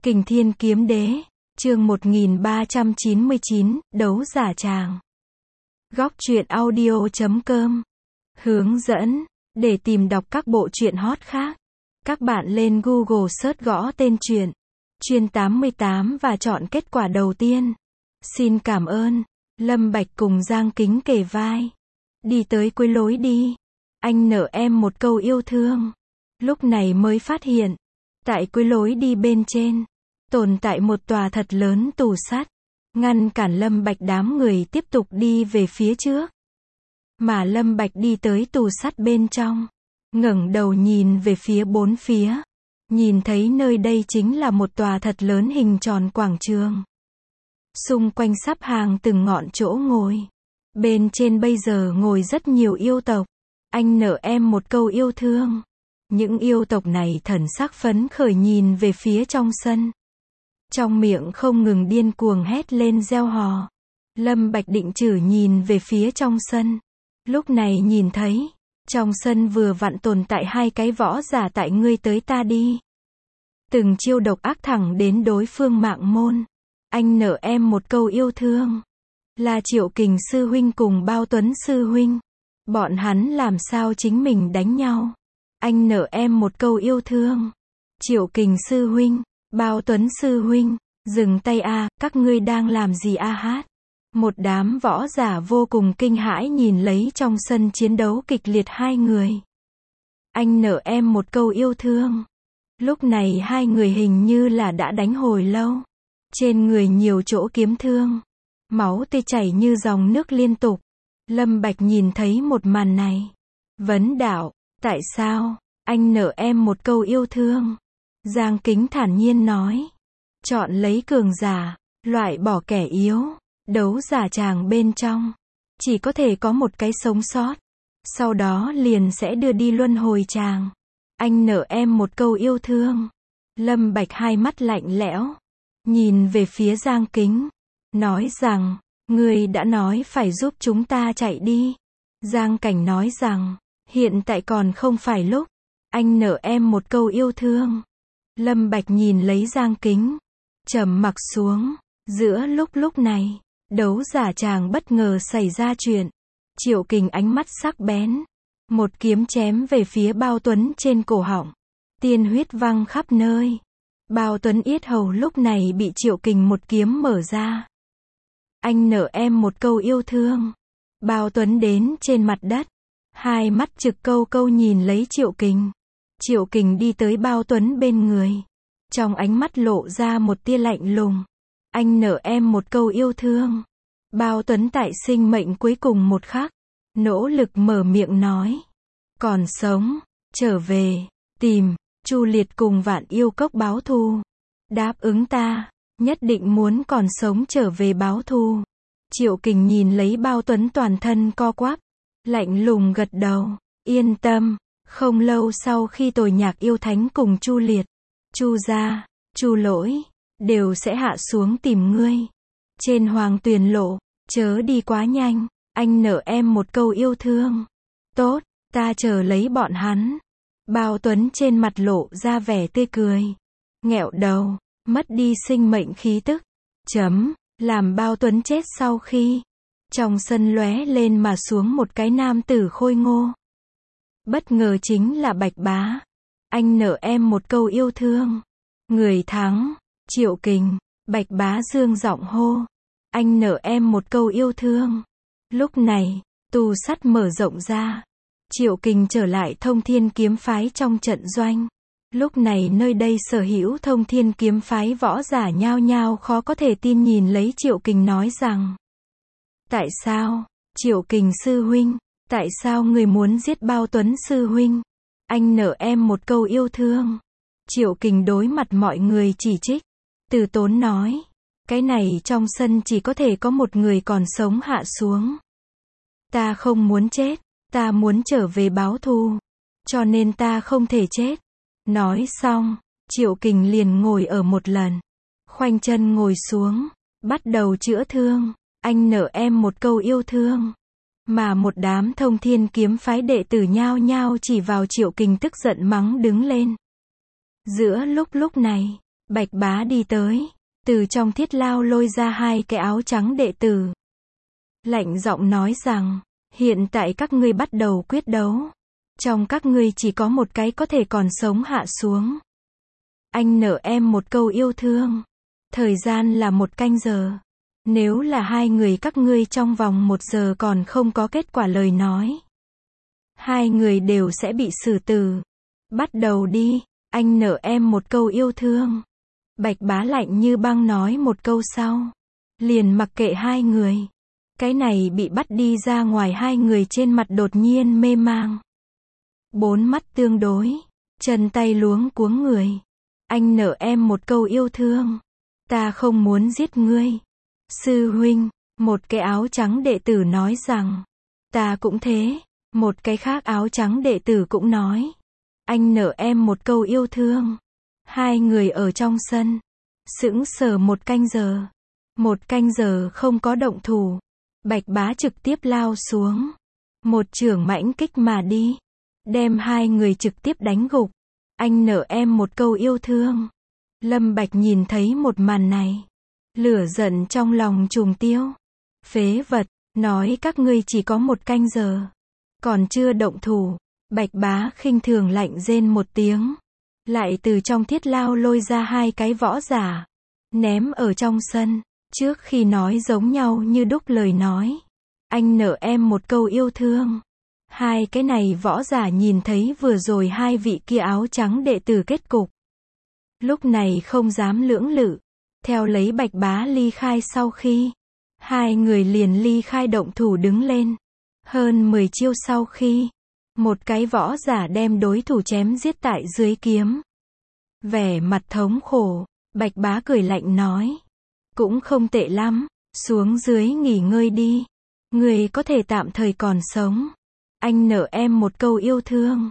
Kình Thiên Kiếm Đế, chương 1399, đấu giả tràng. Góc truyện audio.com. Hướng dẫn, để tìm đọc các bộ truyện hot khác, các bạn lên Google search gõ tên truyện, Chuyên 88 và chọn kết quả đầu tiên. Xin cảm ơn. Lâm Bạch cùng Giang Kính kề vai. Đi tới cuối lối đi. Anh nợ em một câu yêu thương. Lúc này mới phát hiện, tại cuối lối đi bên trên, tồn tại một tòa thật lớn tủ sắt, ngăn cản Lâm Bạch đám người tiếp tục đi về phía trước. Mà Lâm Bạch đi tới tủ sắt bên trong, ngẩng đầu nhìn về phía bốn phía, nhìn thấy nơi đây chính là một tòa thật lớn hình tròn quảng trường. Xung quanh sắp hàng từng ngọn chỗ ngồi. Bên trên bây giờ ngồi rất nhiều yêu tộc. Anh nợ em một câu yêu thương. Những yêu tộc này thần sắc phấn khởi nhìn về phía trong sân. Trong miệng không ngừng điên cuồng hét lên reo hò. Lâm Bạch định chử nhìn về phía trong sân. Lúc này nhìn thấy, trong sân vừa vặn tồn tại hai cái võ giả tại ngươi tới ta đi. Từng chiêu độc ác thẳng đến đối phương mạng môn. Anh nợ em một câu yêu thương. Là Triệu Kình sư huynh cùng Bao Tuấn sư huynh. Bọn hắn làm sao chính mình đánh nhau. Anh nợ em một câu yêu thương. Triệu Kình sư huynh, Bao Tuấn sư huynh, dừng tay a, các ngươi đang làm gì a hát. Một đám võ giả vô cùng kinh hãi nhìn lấy trong sân chiến đấu kịch liệt hai người. Anh nợ em một câu yêu thương. Lúc này hai người hình như là đã đánh hồi lâu. Trên người nhiều chỗ kiếm thương. Máu tươi chảy như dòng nước liên tục. Lâm Bạch nhìn thấy một màn này. Vấn đạo, tại sao, anh nợ em một câu yêu thương. Giang Kính thản nhiên nói. Chọn lấy cường giả, loại bỏ kẻ yếu. Đấu giả tràng bên trong. Chỉ có thể có một cái sống sót. Sau đó liền sẽ đưa đi luân hồi tràng. Anh nợ em một câu yêu thương. Lâm Bạch hai mắt lạnh lẽo. Nhìn về phía Giang Kính. Nói rằng, ngươi đã nói phải giúp chúng ta chạy đi. Giang Cảnh nói rằng, hiện tại còn không phải lúc. Anh nợ em một câu yêu thương. Lâm Bạch nhìn lấy Giang Kính. Trầm mặc xuống. Giữa lúc này, đấu giả tràng bất ngờ xảy ra chuyện. Triệu Kình ánh mắt sắc bén. Một kiếm chém về phía Bao Tuấn trên cổ họng. Tiên huyết văng khắp nơi. Bao Tuấn yết hầu lúc này bị Triệu Kình một kiếm mở ra. Anh nợ em một câu yêu thương. Bao Tuấn đến trên mặt đất. Hai mắt trực câu câu nhìn lấy Triệu Kình. Triệu Kình đi tới Bao Tuấn bên người. Trong ánh mắt lộ ra một tia lạnh lùng. Anh nợ em một câu yêu thương. Bao Tuấn tại sinh mệnh cuối cùng một khắc. Nỗ lực mở miệng nói. Còn sống, trở về, tìm, Chu Liệt cùng Vạn Yêu Cốc báo thù. Đáp ứng ta, nhất định muốn còn sống trở về báo thù. Triệu Kình nhìn lấy Bao Tuấn toàn thân co quắp. Lạnh lùng gật đầu, yên tâm, không lâu sau khi Tồi Nhạc Yêu Thánh cùng Chu Liệt, Chu Gia, Chu Lỗi, đều sẽ hạ xuống tìm ngươi. Trên Hoàng Tuyền Lộ, chớ đi quá nhanh, anh nợ em một câu yêu thương. Tốt, ta chờ lấy bọn hắn. Bao Tuấn trên mặt lộ ra vẻ tươi cười. Nghẹo đầu, mất đi sinh mệnh khí tức. Làm Bao Tuấn chết sau khi. Trong sân lóe lên mà xuống một cái nam tử khôi ngô. Bất ngờ chính là Bạch Bá. Anh nợ em một câu yêu thương. Người thắng, Triệu Kình. Bạch Bá dương giọng hô. Anh nợ em một câu yêu thương. Lúc này, tù sắt mở rộng ra. Triệu Kình trở lại Thông Thiên Kiếm Phái trong trận doanh. Lúc này nơi đây sở hữu Thông Thiên Kiếm Phái võ giả nhao nhao khó có thể tin nhìn lấy Triệu Kình nói rằng. Tại sao, Triệu Kình sư huynh, tại sao người muốn giết Bao Tuấn sư huynh? Anh nợ em một câu yêu thương. Triệu Kình đối mặt mọi người chỉ trích. Từ tốn nói. Cái này trong sân chỉ có thể có một người còn sống hạ xuống. Ta không muốn chết. Ta muốn trở về báo thù. Cho nên ta không thể chết. Nói xong, Triệu Kình liền ngồi ở một lần. Khoanh chân ngồi xuống. Bắt đầu chữa thương. Anh nợ em một câu yêu thương. Mà một đám Thông Thiên Kiếm Phái đệ tử nhao nhao chỉ vào Triệu Kình tức giận mắng đứng lên. Giữa lúc này, Bạch Bá đi tới, từ trong thiết lao lôi ra 2 cái áo trắng đệ tử. Lạnh giọng nói rằng, hiện tại các ngươi bắt đầu quyết đấu. Trong các ngươi chỉ có một cái có thể còn sống hạ xuống. Anh nợ em một câu yêu thương. Thời gian là 1 canh giờ. Nếu là 2 người các ngươi trong vòng 1 giờ còn không có kết quả lời nói, 2 người đều sẽ bị xử tử. Bắt đầu đi, anh nợ em một câu yêu thương. Bạch Bá lạnh như băng nói một câu sau, liền mặc kệ 2 người. Cái này bị bắt đi ra ngoài 2 người trên mặt đột nhiên mê mang. 4 mắt tương đối, chân tay luống cuống người. Anh nợ em một câu yêu thương. Ta không muốn giết ngươi. Sư huynh, một cái áo trắng đệ tử nói rằng, ta cũng thế. Một cái khác áo trắng đệ tử cũng nói, anh nợ em một câu yêu thương. 2 người ở trong sân, sững sờ 1 canh giờ. 1 canh giờ không có động thủ. Bạch Bá trực tiếp lao xuống. Một chưởng mãnh kích mà đi. Đem 2 người trực tiếp đánh gục. Anh nợ em một câu yêu thương. Lâm Bạch nhìn thấy một màn này. Lửa giận trong lòng trùng tiêu. Phế vật, nói các ngươi chỉ có 1 canh giờ. Còn chưa động thủ. Bạch Bá khinh thường lạnh rên một tiếng. Lại từ trong thiết lao lôi ra 2 cái võ giả. Ném ở trong sân. Trước khi nói giống nhau như đúc lời nói. Anh nợ em một câu yêu thương. 2 cái này võ giả nhìn thấy vừa rồi 2 vị kia áo trắng đệ tử kết cục. Lúc này không dám lưỡng lự. Theo lấy Bạch Bá ly khai sau khi. 2 người liền ly khai động thủ đứng lên. Hơn 10 chiêu sau khi. Một cái võ giả đem đối thủ chém giết tại dưới kiếm. Vẻ mặt thống khổ. Bạch Bá cười lạnh nói. Cũng không tệ lắm. Xuống dưới nghỉ ngơi đi. Người có thể tạm thời còn sống. Anh nợ em một câu yêu thương.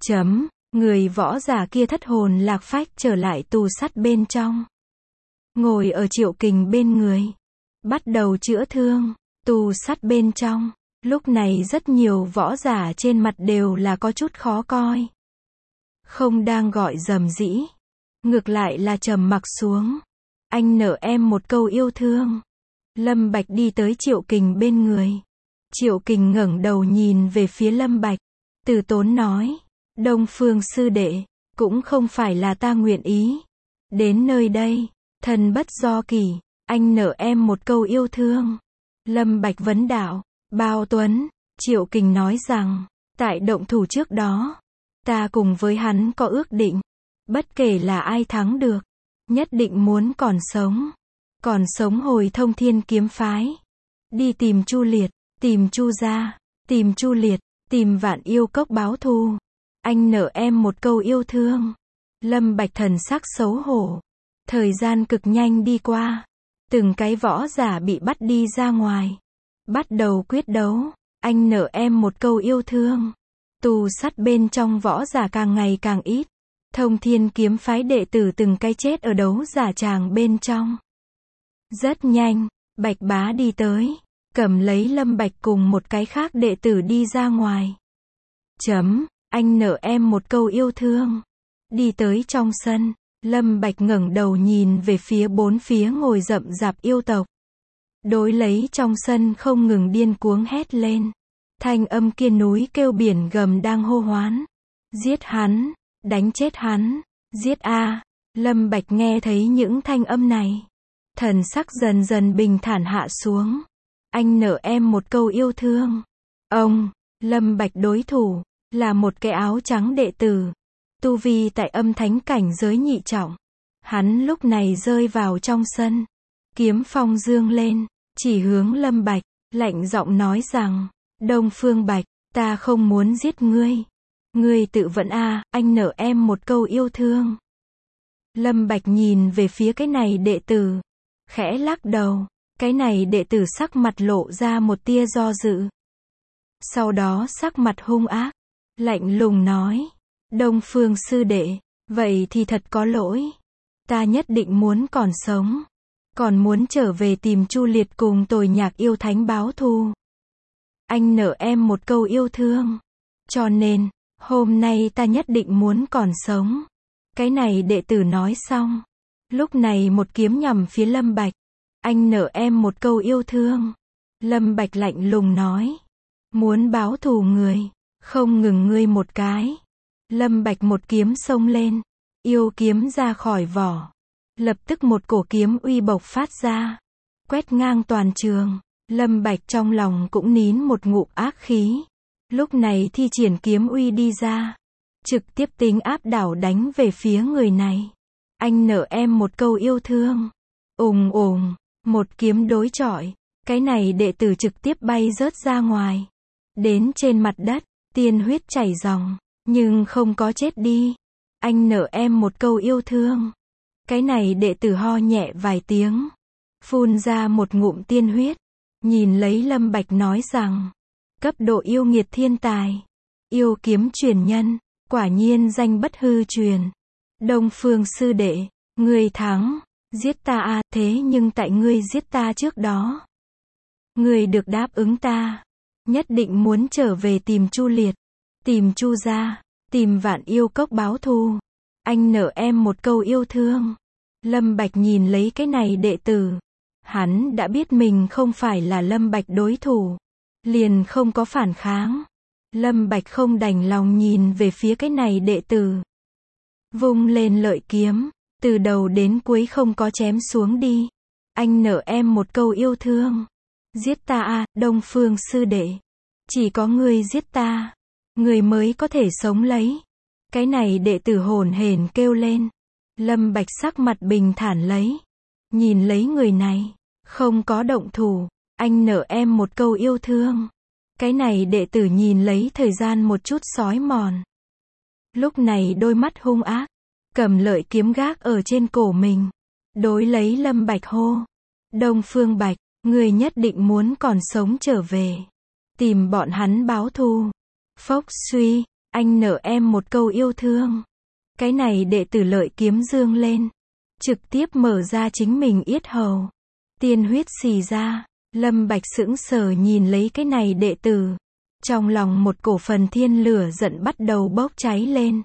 Người võ giả kia thất hồn lạc phách trở lại tù sắt bên trong. Ngồi ở Triệu Kình bên người. Bắt đầu chữa thương. Tù sắt bên trong. Lúc này rất nhiều võ giả trên mặt đều là có chút khó coi. Không đang gọi rầm rĩ. Ngược lại là trầm mặc xuống. Anh nợ em một câu yêu thương. Lâm Bạch đi tới Triệu Kình bên người. Triệu Kình ngẩng đầu nhìn về phía Lâm Bạch. Từ tốn nói. Đông Phương sư đệ. Cũng không phải là ta nguyện ý. Đến nơi đây. Thần bất do kỳ. Anh nợ em một câu yêu thương. Lâm Bạch vấn đạo. Bao Tuấn. Triệu Kình nói rằng. Tại động thủ trước đó. Ta cùng với hắn có ước định. Bất kể là ai thắng được. Nhất định muốn còn sống. Còn sống hồi Thông Thiên kiếm phái. Đi tìm Chu Liệt. Tìm Chu gia. Tìm Chu Liệt. Tìm Vạn Yêu Cốc báo thù. Anh nợ em một câu yêu thương. Lâm Bạch thần sắc xấu hổ. Thời gian cực nhanh đi qua. Từng cái võ giả bị bắt đi ra ngoài. Bắt đầu quyết đấu. Anh nợ em một câu yêu thương. Tù sắt bên trong võ giả càng ngày càng ít. Thông Thiên kiếm phái đệ tử từng cái chết ở đấu giả tràng bên trong. Rất nhanh, Bạch Bá đi tới. Cầm lấy Lâm Bạch cùng một cái khác đệ tử đi ra ngoài. Anh nợ em một câu yêu thương. Đi tới trong sân. Lâm Bạch ngẩng đầu nhìn về phía 4 phía ngồi rậm rạp yêu tộc. Đối lấy trong sân không ngừng điên cuống hét lên. Thanh âm kia núi kêu biển gầm đang hô hoán. Giết hắn, đánh chết hắn, giết a. Lâm Bạch nghe thấy những thanh âm này. Thần sắc dần dần bình thản hạ xuống. Anh nợ em một câu yêu thương. Ông, Lâm Bạch đối thủ, là một cái áo trắng đệ tử. Tu vi tại âm thánh cảnh giới nhị trọng. Hắn lúc này rơi vào trong sân. Kiếm phong dương lên, chỉ hướng Lâm Bạch, lạnh giọng nói rằng, Đông Phương Bạch, ta không muốn giết ngươi. Ngươi tự vẫn a, anh nợ em một câu yêu thương. Lâm Bạch nhìn về phía cái này đệ tử. Khẽ lắc đầu, cái này đệ tử sắc mặt lộ ra một tia do dự. Sau đó sắc mặt hung ác, lạnh lùng nói, Đông Phương sư đệ, vậy thì thật có lỗi. Ta nhất định muốn còn sống. Còn muốn trở về tìm Chu Liệt cùng Tồi Nhạc yêu thánh báo thù. Anh nợ em một câu yêu thương. Cho nên, hôm nay ta nhất định muốn còn sống. Cái này đệ tử nói xong. Lúc này một kiếm nhằm phía Lâm Bạch. Anh nợ em một câu yêu thương. Lâm Bạch lạnh lùng nói. Muốn báo thù người, không ngừng ngươi một cái. Lâm Bạch một kiếm xông lên. Yêu kiếm ra khỏi vỏ. Lập tức một cổ kiếm uy bộc phát ra. Quét ngang toàn trường. Lâm Bạch trong lòng cũng nín một ngụm ác khí. Lúc này thi triển kiếm uy đi ra. Trực tiếp tính áp đảo đánh về phía người này. Anh nợ em một câu yêu thương. Ùng ùng, một kiếm đối chọi. Cái này đệ tử trực tiếp bay rớt ra ngoài. Đến trên mặt đất, tiên huyết chảy ròng. Nhưng không có chết đi. Anh nợ em một câu yêu thương. Cái này đệ tử ho nhẹ vài tiếng. Phun ra một ngụm tiên huyết. Nhìn lấy Lâm Bạch nói rằng. Cấp độ yêu nghiệt thiên tài. Yêu kiếm truyền nhân. Quả nhiên danh bất hư truyền. Đông Phương sư đệ. Ngươi thắng. Giết ta à, thế nhưng tại ngươi giết ta trước đó. Ngươi được đáp ứng ta. Nhất định muốn trở về tìm Chu Liệt. Tìm Chu gia. Tìm Vạn Yêu Cốc báo thù. Anh nợ em một câu yêu thương. Lâm Bạch nhìn lấy cái này đệ tử. Hắn đã biết mình không phải là Lâm Bạch đối thủ. Liền không có phản kháng. Lâm Bạch không đành lòng nhìn về phía cái này đệ tử. Vung lên lợi kiếm. Từ đầu đến cuối không có chém xuống đi. Anh nợ em một câu yêu thương. Giết ta à, Đông Phương sư đệ. Chỉ có ngươi giết ta. Ngươi mới có thể sống lấy. Cái này đệ tử hồn hển kêu lên. Lâm Bạch sắc mặt bình thản lấy. Nhìn lấy người này. Không có động thủ. Anh nợ em một câu yêu thương. Cái này đệ tử nhìn lấy thời gian một chút sói mòn. Lúc này đôi mắt hung ác. Cầm lợi kiếm gác ở trên cổ mình. Đối lấy Lâm Bạch hô. Đông Phương Bạch, người nhất định muốn còn sống trở về. Tìm bọn hắn báo thù. Phốc suy, anh nợ em một câu yêu thương. Cái này đệ tử lợi kiếm dương lên. Trực tiếp mở ra chính mình yết hầu. Tiên huyết xì ra. Lâm Bạch sững sờ nhìn lấy cái này đệ tử. Trong lòng một cổ phần thiên lửa giận bắt đầu bốc cháy lên.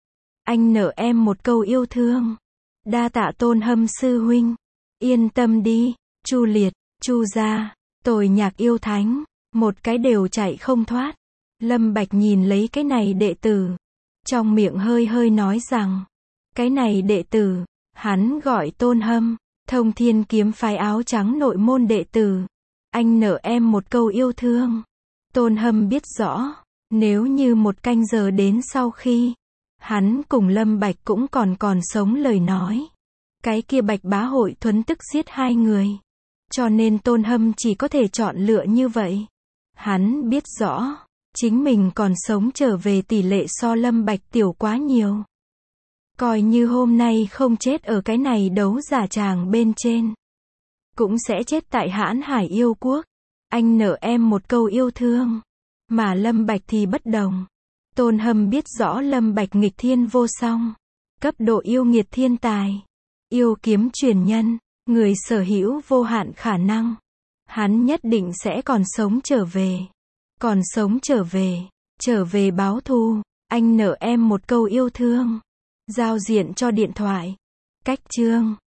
Anh nợ em một câu yêu thương. Đa tạ Tôn Hâm sư huynh. Yên tâm đi, Chu Liệt, Chu gia, Tồi Nhạc yêu thánh, một cái đều chạy không thoát. Lâm Bạch nhìn lấy cái này đệ tử. Trong miệng hơi hơi nói rằng. Cái này đệ tử, hắn gọi Tôn Hâm, Thông Thiên kiếm phái áo trắng nội môn đệ tử. Anh nợ em một câu yêu thương. Tôn Hâm biết rõ, nếu như một canh giờ đến sau khi hắn cùng Lâm Bạch cũng còn sống lời nói. Cái kia Bạch Bá hội thuấn tức giết hai người. Cho nên Tôn Hâm chỉ có thể chọn lựa như vậy. Hắn biết rõ, chính mình còn sống trở về tỷ lệ so Lâm Bạch tiểu quá nhiều. Coi như hôm nay không chết ở cái này đấu giả tràng bên trên. Cũng sẽ chết tại Hãn Hải yêu quốc. Anh nợ em một câu yêu thương. Mà Lâm Bạch thì bất đồng. Tôn Hâm biết rõ Lâm Bạch nghịch thiên vô song. Cấp độ yêu nghiệt thiên tài. Yêu kiếm truyền nhân. Người sở hữu vô hạn khả năng. Hắn nhất định sẽ còn sống trở về. Còn sống trở về. Trở về báo thù. Anh nợ em một câu yêu thương. Giao diện cho điện thoại. Cách chương.